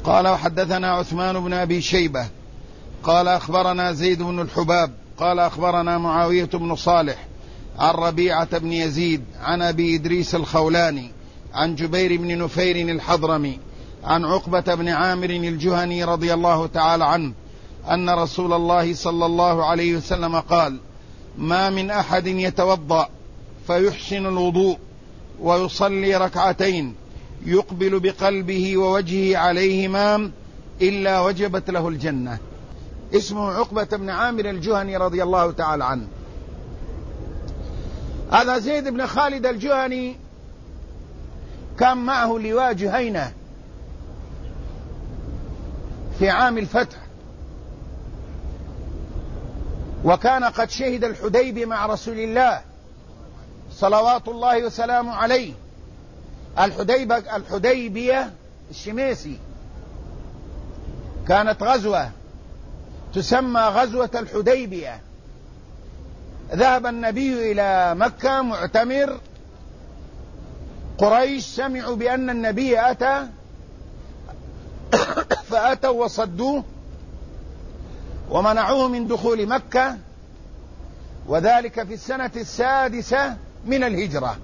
قال وحدثنا عثمان بن أبي شيبة قال أخبرنا زيد بن الحباب قال أخبرنا معاوية بن صالح عن ربيعة بن يزيد عن أبي إدريس الخولاني عن جبير بن نفير الحضرمي عن عقبة بن عامر الجهني رضي الله تعالى عنه أن رسول الله صلى الله عليه وسلم قال: ما من أحد يتوضأ فيحسن الوضوء ويصلي ركعتين يقبل بقلبه ووجهه عليهما إلا وجبت له الجنة. اسمه عقبة بن عامر الجهني رضي الله تعالى عنه. هذا زيد بن خالد الجهني كان معه لواء جهينة في عام الفتح، وكان قد شهد الحديبية مع رسول الله صلوات الله وسلامه عليه. الحديبية الشميسي كانت غزوة تسمى غزوة الحديبية. ذهب النبي إلى مكة معتمر، قريش سمعوا بأن النبي أتى فأتوا وصدوه ومنعوه من دخول مكة، وذلك في السنة 6 من الهجرة.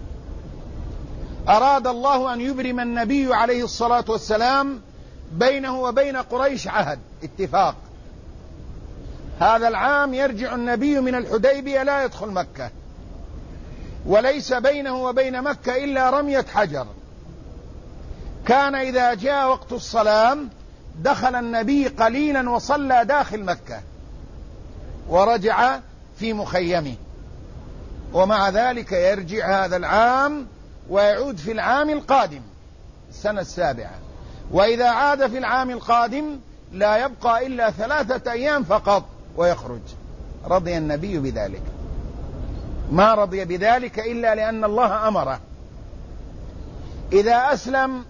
أراد الله أن يبرم النبي عليه الصلاة والسلام بينه وبين قريش عهد اتفاق. هذا العام يرجع النبي من الحديبية لا يدخل مكة، وليس بينه وبين مكة إلا رمية حجر. كان إذا جاء وقت الصلاة دخل النبي قليلا وصلى داخل مكة ورجع في مخيمه، ومع ذلك يرجع هذا العام ويعود في العام القادم السنة 7. وإذا عاد في العام القادم لا يبقى إلا 3 أيام فقط ويخرج. رضي النبي بذلك، ما رضي بذلك إلا لأن الله أمره. إذا أسلم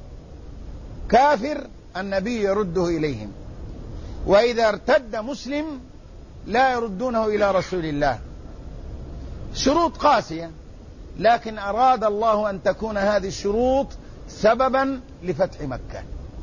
كافر النبي يرده إليهم، وإذا ارتد مسلم لا يردونه إلى رسول الله. شروط قاسية، لكن أراد الله أن تكون هذه الشروط سببا لفتح مكة.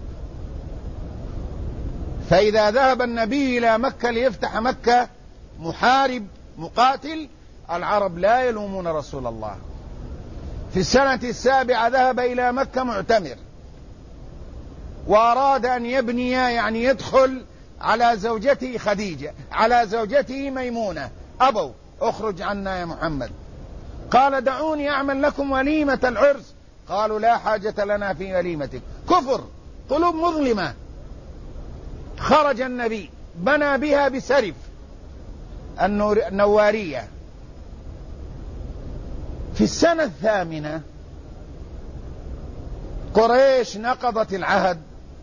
فإذا ذهب النبي إلى مكة ليفتح مكة محارب مقاتل، العرب لا يلومون رسول الله. في السنة 7 ذهب إلى مكة معتمر، وأراد أن يبني يعني يدخل على زوجته خديجة، على زوجته ميمونة. أبوا: اخرج عنا يا محمد. قال: دعوني أعمل لكم وليمة العرس. قالوا: لا حاجة لنا في وليمتك. كفر، قلوب مظلمة. خرج النبي بنى بها بسرف النوارية. في السنة 8 قريش نقضت العهد،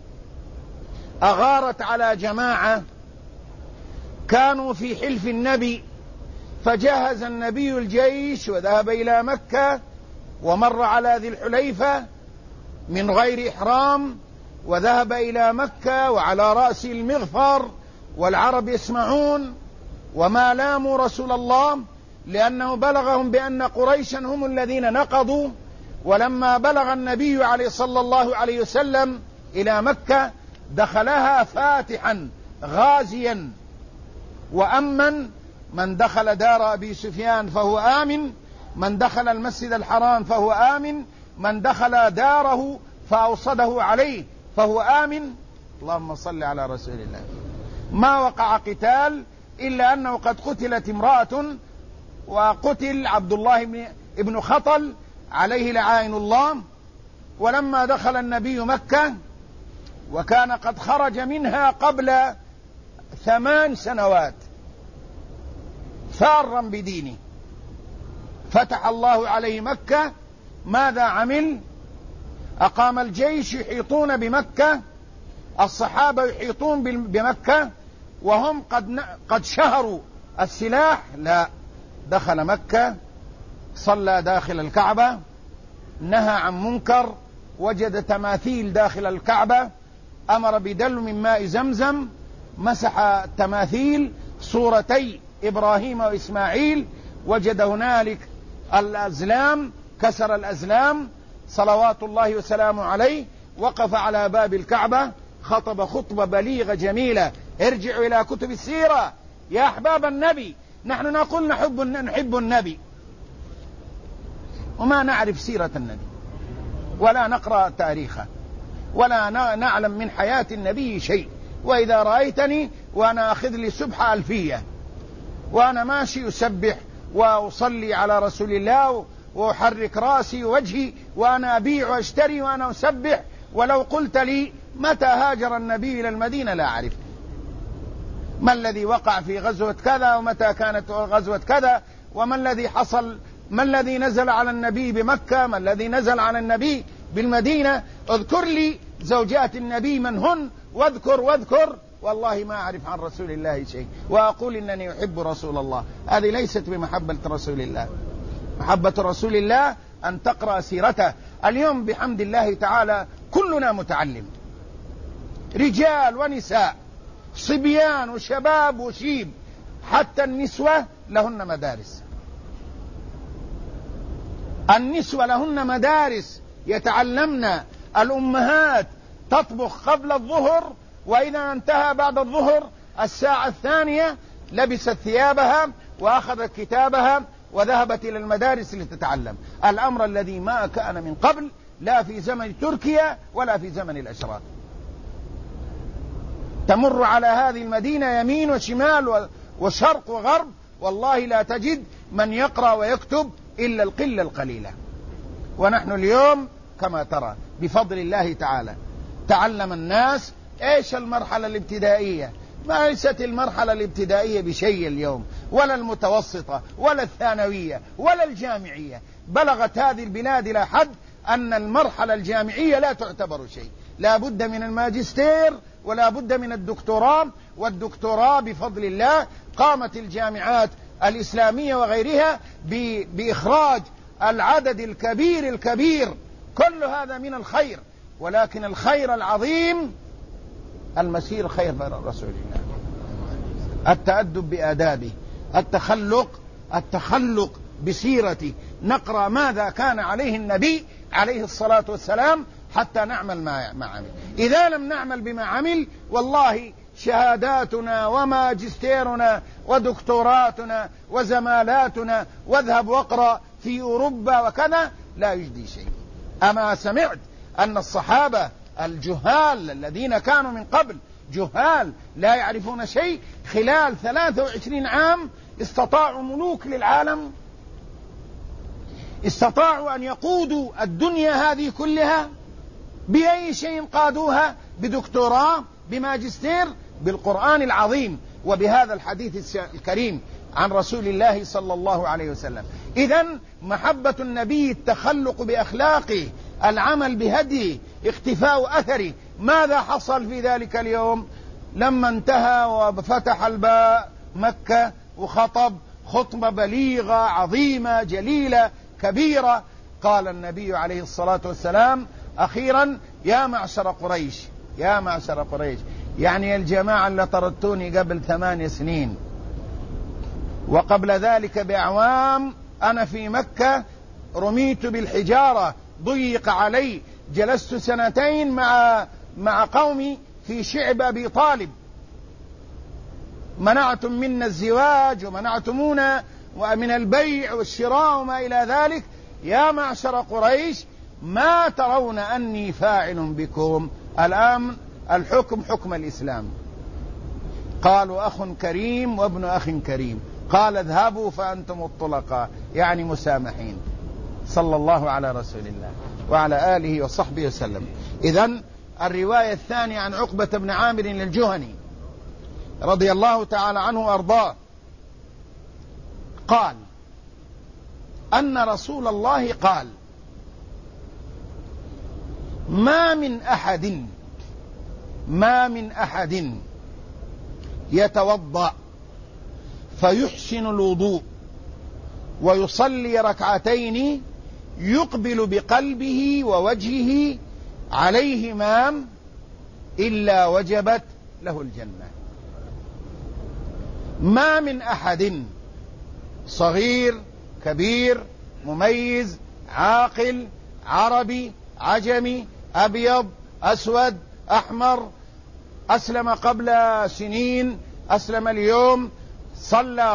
أغارت على جماعة كانوا في حلف النبي، فجهز النبي الجيش وذهب إلى مكة ومر على ذي الحليفة من غير إحرام، وذهب إلى مكة وعلى رأس المغفر، والعرب يسمعون وما لاموا رسول الله، لأنه بلغهم بأن قريشا هم الذين نقضوا. ولما بلغ النبي عليه صلى الله عليه وسلم إلى مكة دخلها فاتحا غازيا وأمن. من دخل دار أبي سفيان فهو آمن، من دخل المسجد الحرام فهو آمن، من دخل داره فأوصده عليه فهو آمن. اللهم صل على رسول الله. ما وقع قتال إلا أنه قد قتلت امرأة، وقتل عبد الله ابن خطل عليه لعائن الله. ولما دخل النبي مكة وكان قد خرج منها قبل 8 سنوات فارا بدينه، فتح الله عليه مكة. ماذا عمل؟ أقام الجيش يحيطون بمكة، الصحابة يحيطون بمكة وهم قد شهروا السلاح. لا، دخل مكة، صلى داخل الكعبة، نهى عن منكر، وجد تماثيل داخل الكعبة، أمر بدلو من ماء زمزم، مسح التماثيل صورتي إبراهيم وإسماعيل، وجد هنالك الأزلام، كسر الأزلام صلوات الله وسلامه عليه، وقف على باب الكعبة خطب خطبة بليغة جميلة. ارجعوا إلى كتب السيرة يا أحباب النبي. نحن نقول نحب النبي وما نعرف سيرة النبي ولا نقرأ تاريخه ولا نعلم من حياة النبي شيء. وإذا رأيتني وأنا أخذ لي سبحة ألفية وأنا ماشي أسبح وأصلي على رسول الله وأحرك رأسي ووجهي وأنا أبيع وأشتري وأنا أسبح، ولو قلت لي متى هاجر النبي إلى المدينة لا أعرف ما الذي وقع في غزوة كذا ومتى كانت غزوة كذا وما الذي حصل، ما الذي نزل على النبي بمكة، ما الذي نزل على النبي بالمدينة. اذكر لي زوجات النبي من هن واذكر والله ما أعرف عن رسول الله شيء وأقول إنني أحب رسول الله. هذه ليست بمحبة رسول الله. محبة رسول الله أن تقرأ سيرته. اليوم بحمد الله تعالى كلنا متعلم، رجال ونساء، صبيان وشباب وشيب، حتى النسوة لهن مدارس. النسوة لهن مدارس يتعلمن. الأمهات تطبخ قبل الظهر، وإذا انتهى بعد الظهر الساعة الثانية لبست ثيابها وأخذت كتابها وذهبت إلى المدارس لتتعلم. الأمر الذي ما كان من قبل، لا في زمن تركيا ولا في زمن الأشراف. تمر على هذه المدينة يمين وشمال وشرق وغرب، والله لا تجد من يقرأ ويكتب إلا القلة القليلة. ونحن اليوم كما ترى بفضل الله تعالى تعلم الناس. ايش المرحلة الابتدائية؟ ما ليست المرحلة الابتدائية بشيء اليوم، ولا المتوسطة ولا الثانوية ولا الجامعية. بلغت هذه البلاد إلى حد أن المرحلة الجامعية لا تعتبر شيء، لا بد من الماجستير ولا بد من الدكتوراه. والدكتوراه بفضل الله قامت الجامعات الإسلامية وغيرها بإخراج العدد الكبير. كل هذا من الخير، ولكن الخير العظيم المسير خير رسول الله، التأدب بآدابه، التخلق بسيرته. نقرأ ماذا كان عليه النبي عليه الصلاة والسلام حتى نعمل ما عمل. إذا لم نعمل بما عمل والله شهاداتنا وماجستيرنا ودكتوراتنا وزمالاتنا واذهب واقرأ في أوروبا وكذا لا يجدي شيء. أما سمعت أن الصحابة الجهال الذين كانوا من قبل جهال لا يعرفون شيء، خلال 23 عام استطاعوا ملوك للعالم، استطاعوا أن يقودوا الدنيا هذه كلها. بأي شيء قادوها؟ بدكتوراه، بماجستير، بالقرآن العظيم وبهذا الحديث الكريم عن رسول الله صلى الله عليه وسلم. إذن محبة النبي التخلق بأخلاقه، العمل بهديه، اختفاء أثره. ماذا حصل في ذلك اليوم لما انتهى وفتح الباب مكة وخطب خطبة بليغة عظيمة جليلة كبيرة؟ قال النبي عليه الصلاة والسلام أخيرا يا معشر قريش، يا معشر قريش، يعني الجماعة اللي طردتوني قبل 8 سنين وقبل ذلك بأعوام أنا في مكة رميت بالحجارة، ضيق علي، جلست 2 مع قومي في شعب أبي طالب، منعتم منا الزواج ومنعتمونا ومن البيع والشراء وما إلى ذلك. يا معشر قريش ما ترون أني فاعل بكم؟ الآن الحكم حكم الإسلام. قالوا أخ كريم وابن أخ كريم. قال اذهبوا فأنتم الطلقاء، يعني مسامحين. صلى الله على رسول الله وعلى آله وصحبه وسلم. إذن الرواية الثانية عن عقبة بن عامر الجهني رضي الله تعالى عنه وأرضاه قال أن رسول الله قال ما من أحد يتوضأ فيحسن الوضوء ويصلي 2 يقبل بقلبه ووجهه عليهما إلا وجبت له الجنة. ما من أحد، صغير كبير مميز عاقل عربي عجمي أبيض أسود أحمر، أسلم قبل سنين، أسلم اليوم، صلى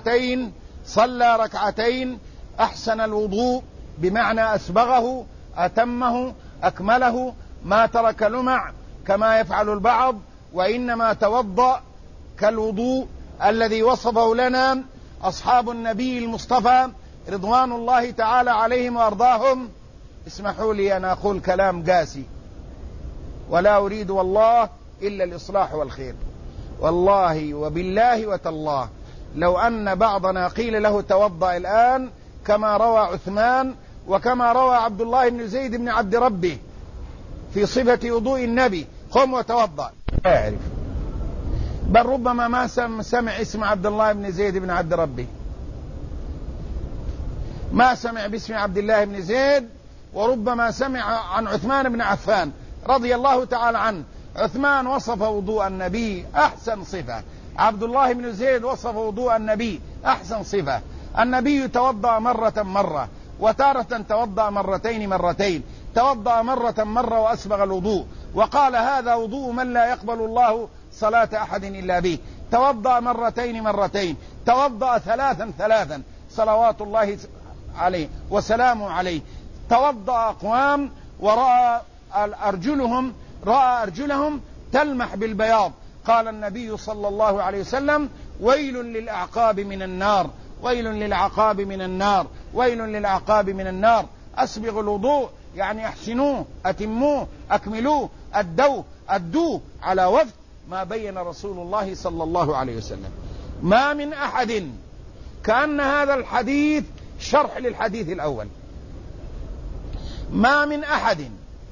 ركعتين، أحسن الوضوء بمعنى أسبغه، أتمه، أكمله، ما ترك لمع كما يفعل البعض، وإنما توضأ كالوضوء الذي وصفه لنا أصحاب النبي المصطفى رضوان الله تعالى عليهم وأرضاهم. اسمحوا لي أن أقول كلام قاسي، ولا أريد والله إلا الإصلاح والخير. والله وبالله وتالله لو أن بعضنا قيل له توضأ الآن كما روى عثمان وكما روى عبد الله بن زيد بن عبد ربه في صفة وضوء النبي، قم وتوضأ، لا يعرف، بل ربما ما سمع اسم عبد الله بن زيد بن عبد ربه، ما سمع باسم عبد الله بن زيد، وربما سمع عن عثمان بن عفان رضي الله تعالى عنه. عثمان وصف وضوء النبي أحسن صفة، عبد الله بن زيد وصف وضوء النبي أحسن صفة. النبي توضأ مرة، وتارة توضأ مرتين، توضأ مرة وأسبغ الوضوء، وقال هذا وضوء من لا يقبل الله صلاة أحد إلا به. توضأ مرتين، توضأ ثلاثا صلوات الله عليه وسلامه عليه. توضأ أقوام ورأى أرجلهم تلمح بالبياض، قال النبي صلى الله عليه وسلم: ويل للأعقاب من النار، ويل للعقاب من النار، ويل للعقاب من النار. أسبغ الوضوء يعني أحسنوه، أتموه، أكملوه، أدوه على وفق ما بين رسول الله صلى الله عليه وسلم. ما من أحد، كأن هذا الحديث شرح للحديث الأول، ما من أحد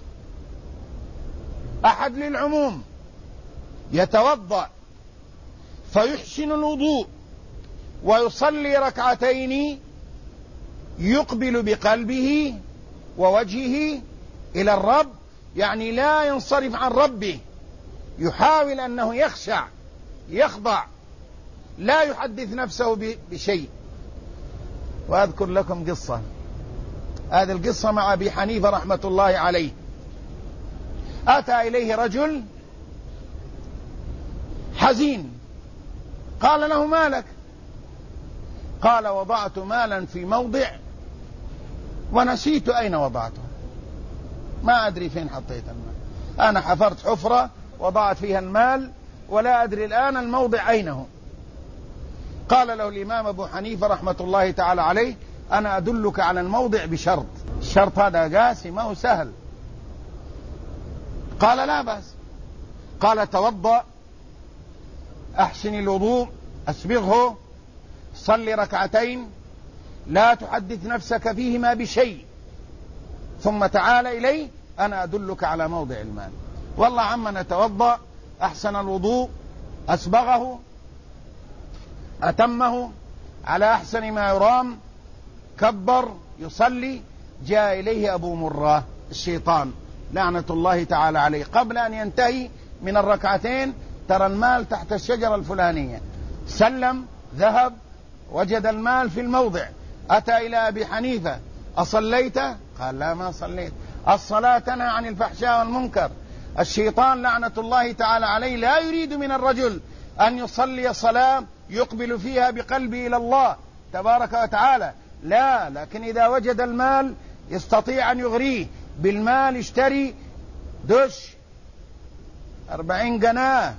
للعموم يتوضأ فيحسن الوضوء ويصلي ركعتين يقبل بقلبه ووجهه إلى الرب، يعني لا ينصرف عن ربه، يحاول أنه يخشع يخضع، لا يحدث نفسه بشيء. وأذكر لكم قصة، هذه القصة مع أبي حنيفة رحمة الله عليه. أتى إليه رجل حزين، قال له: ما لك؟ قال: وضعت مالا في موضع ونسيت أين وضعته، ما أدري فين حطيت المال، أنا حفرت حفرة وضعت فيها المال ولا أدري الآن الموضع أينه. قال له الإمام أبو حنيفة رحمة الله تعالى عليه: أنا أدلك على الموضع بشرط. الشرط هذا قاسي، ما هو سهل. قال: لا بأس. قال: توضأ، أحسن الوضوء، أسبغه، صل ركعتين، لا تحدث نفسك فيهما بشيء، ثم تعال إلي أنا أدلك على موضع المال. والله عما نتوضأ، أحسن الوضوء، أسبغه، أتمه على أحسن ما يرام، كبر يصلي، جاء إليه أبو مرة الشيطان لعنة الله تعالى عليه، قبل أن ينتهي من الركعتين ترى المال تحت الشجرة الفلانية، سلم، ذهب، وجد المال في الموضع، أتى إلى أبي حنيفة: أصليت؟ قال: لا، ما صليت. الصلاة تنهى عن الفحشاء والمنكر. الشيطان لعنة الله تعالى عليه لا يريد من الرجل أن يصلي صلاة يقبل فيها بقلبه إلى الله تبارك وتعالى، لا، لكن إذا وجد المال يستطيع أن يغريه بالمال. اشتري دش 40 قناة،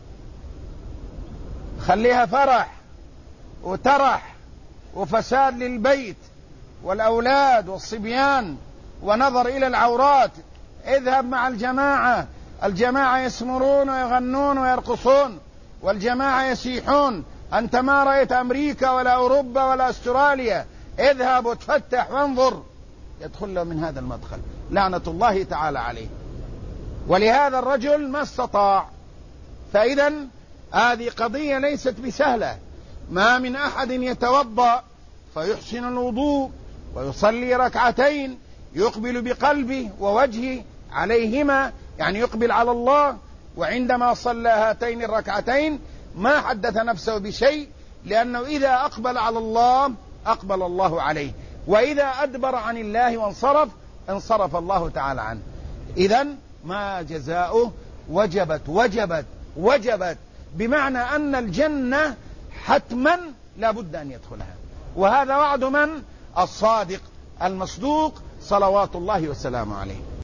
خليها فرح وترح وفساد للبيت والأولاد والصبيان ونظر إلى العورات. اذهب مع الجماعة يسمرون ويغنون ويرقصون، والجماعة يسيحون، أنت ما رأيت أمريكا ولا أوروبا ولا أستراليا، اذهب وتفتح وانظر. يدخل له من هذا المدخل لعنة الله تعالى عليه. ولهذا الرجل ما استطاع. فإذا هذه قضية ليست بسهلة. ما من أحد يتوضأ فيحسن الوضوء ويصلي ركعتين يقبل بقلبه ووجهه عليهما، يعني يقبل على الله، وعندما صلى هاتين الركعتين ما حدث نفسه بشيء، لأنه إذا أقبل على الله أقبل الله عليه، وإذا أدبر عن الله وانصرف انصرف الله تعالى عنه. إذن ما جزاؤه؟ وجبت وجبت وجبت، بمعنى أن الجنة حتما لا بد أن يدخلها. وهذا وعد من؟ الصادق المصدوق صلوات الله وسلامه عليه.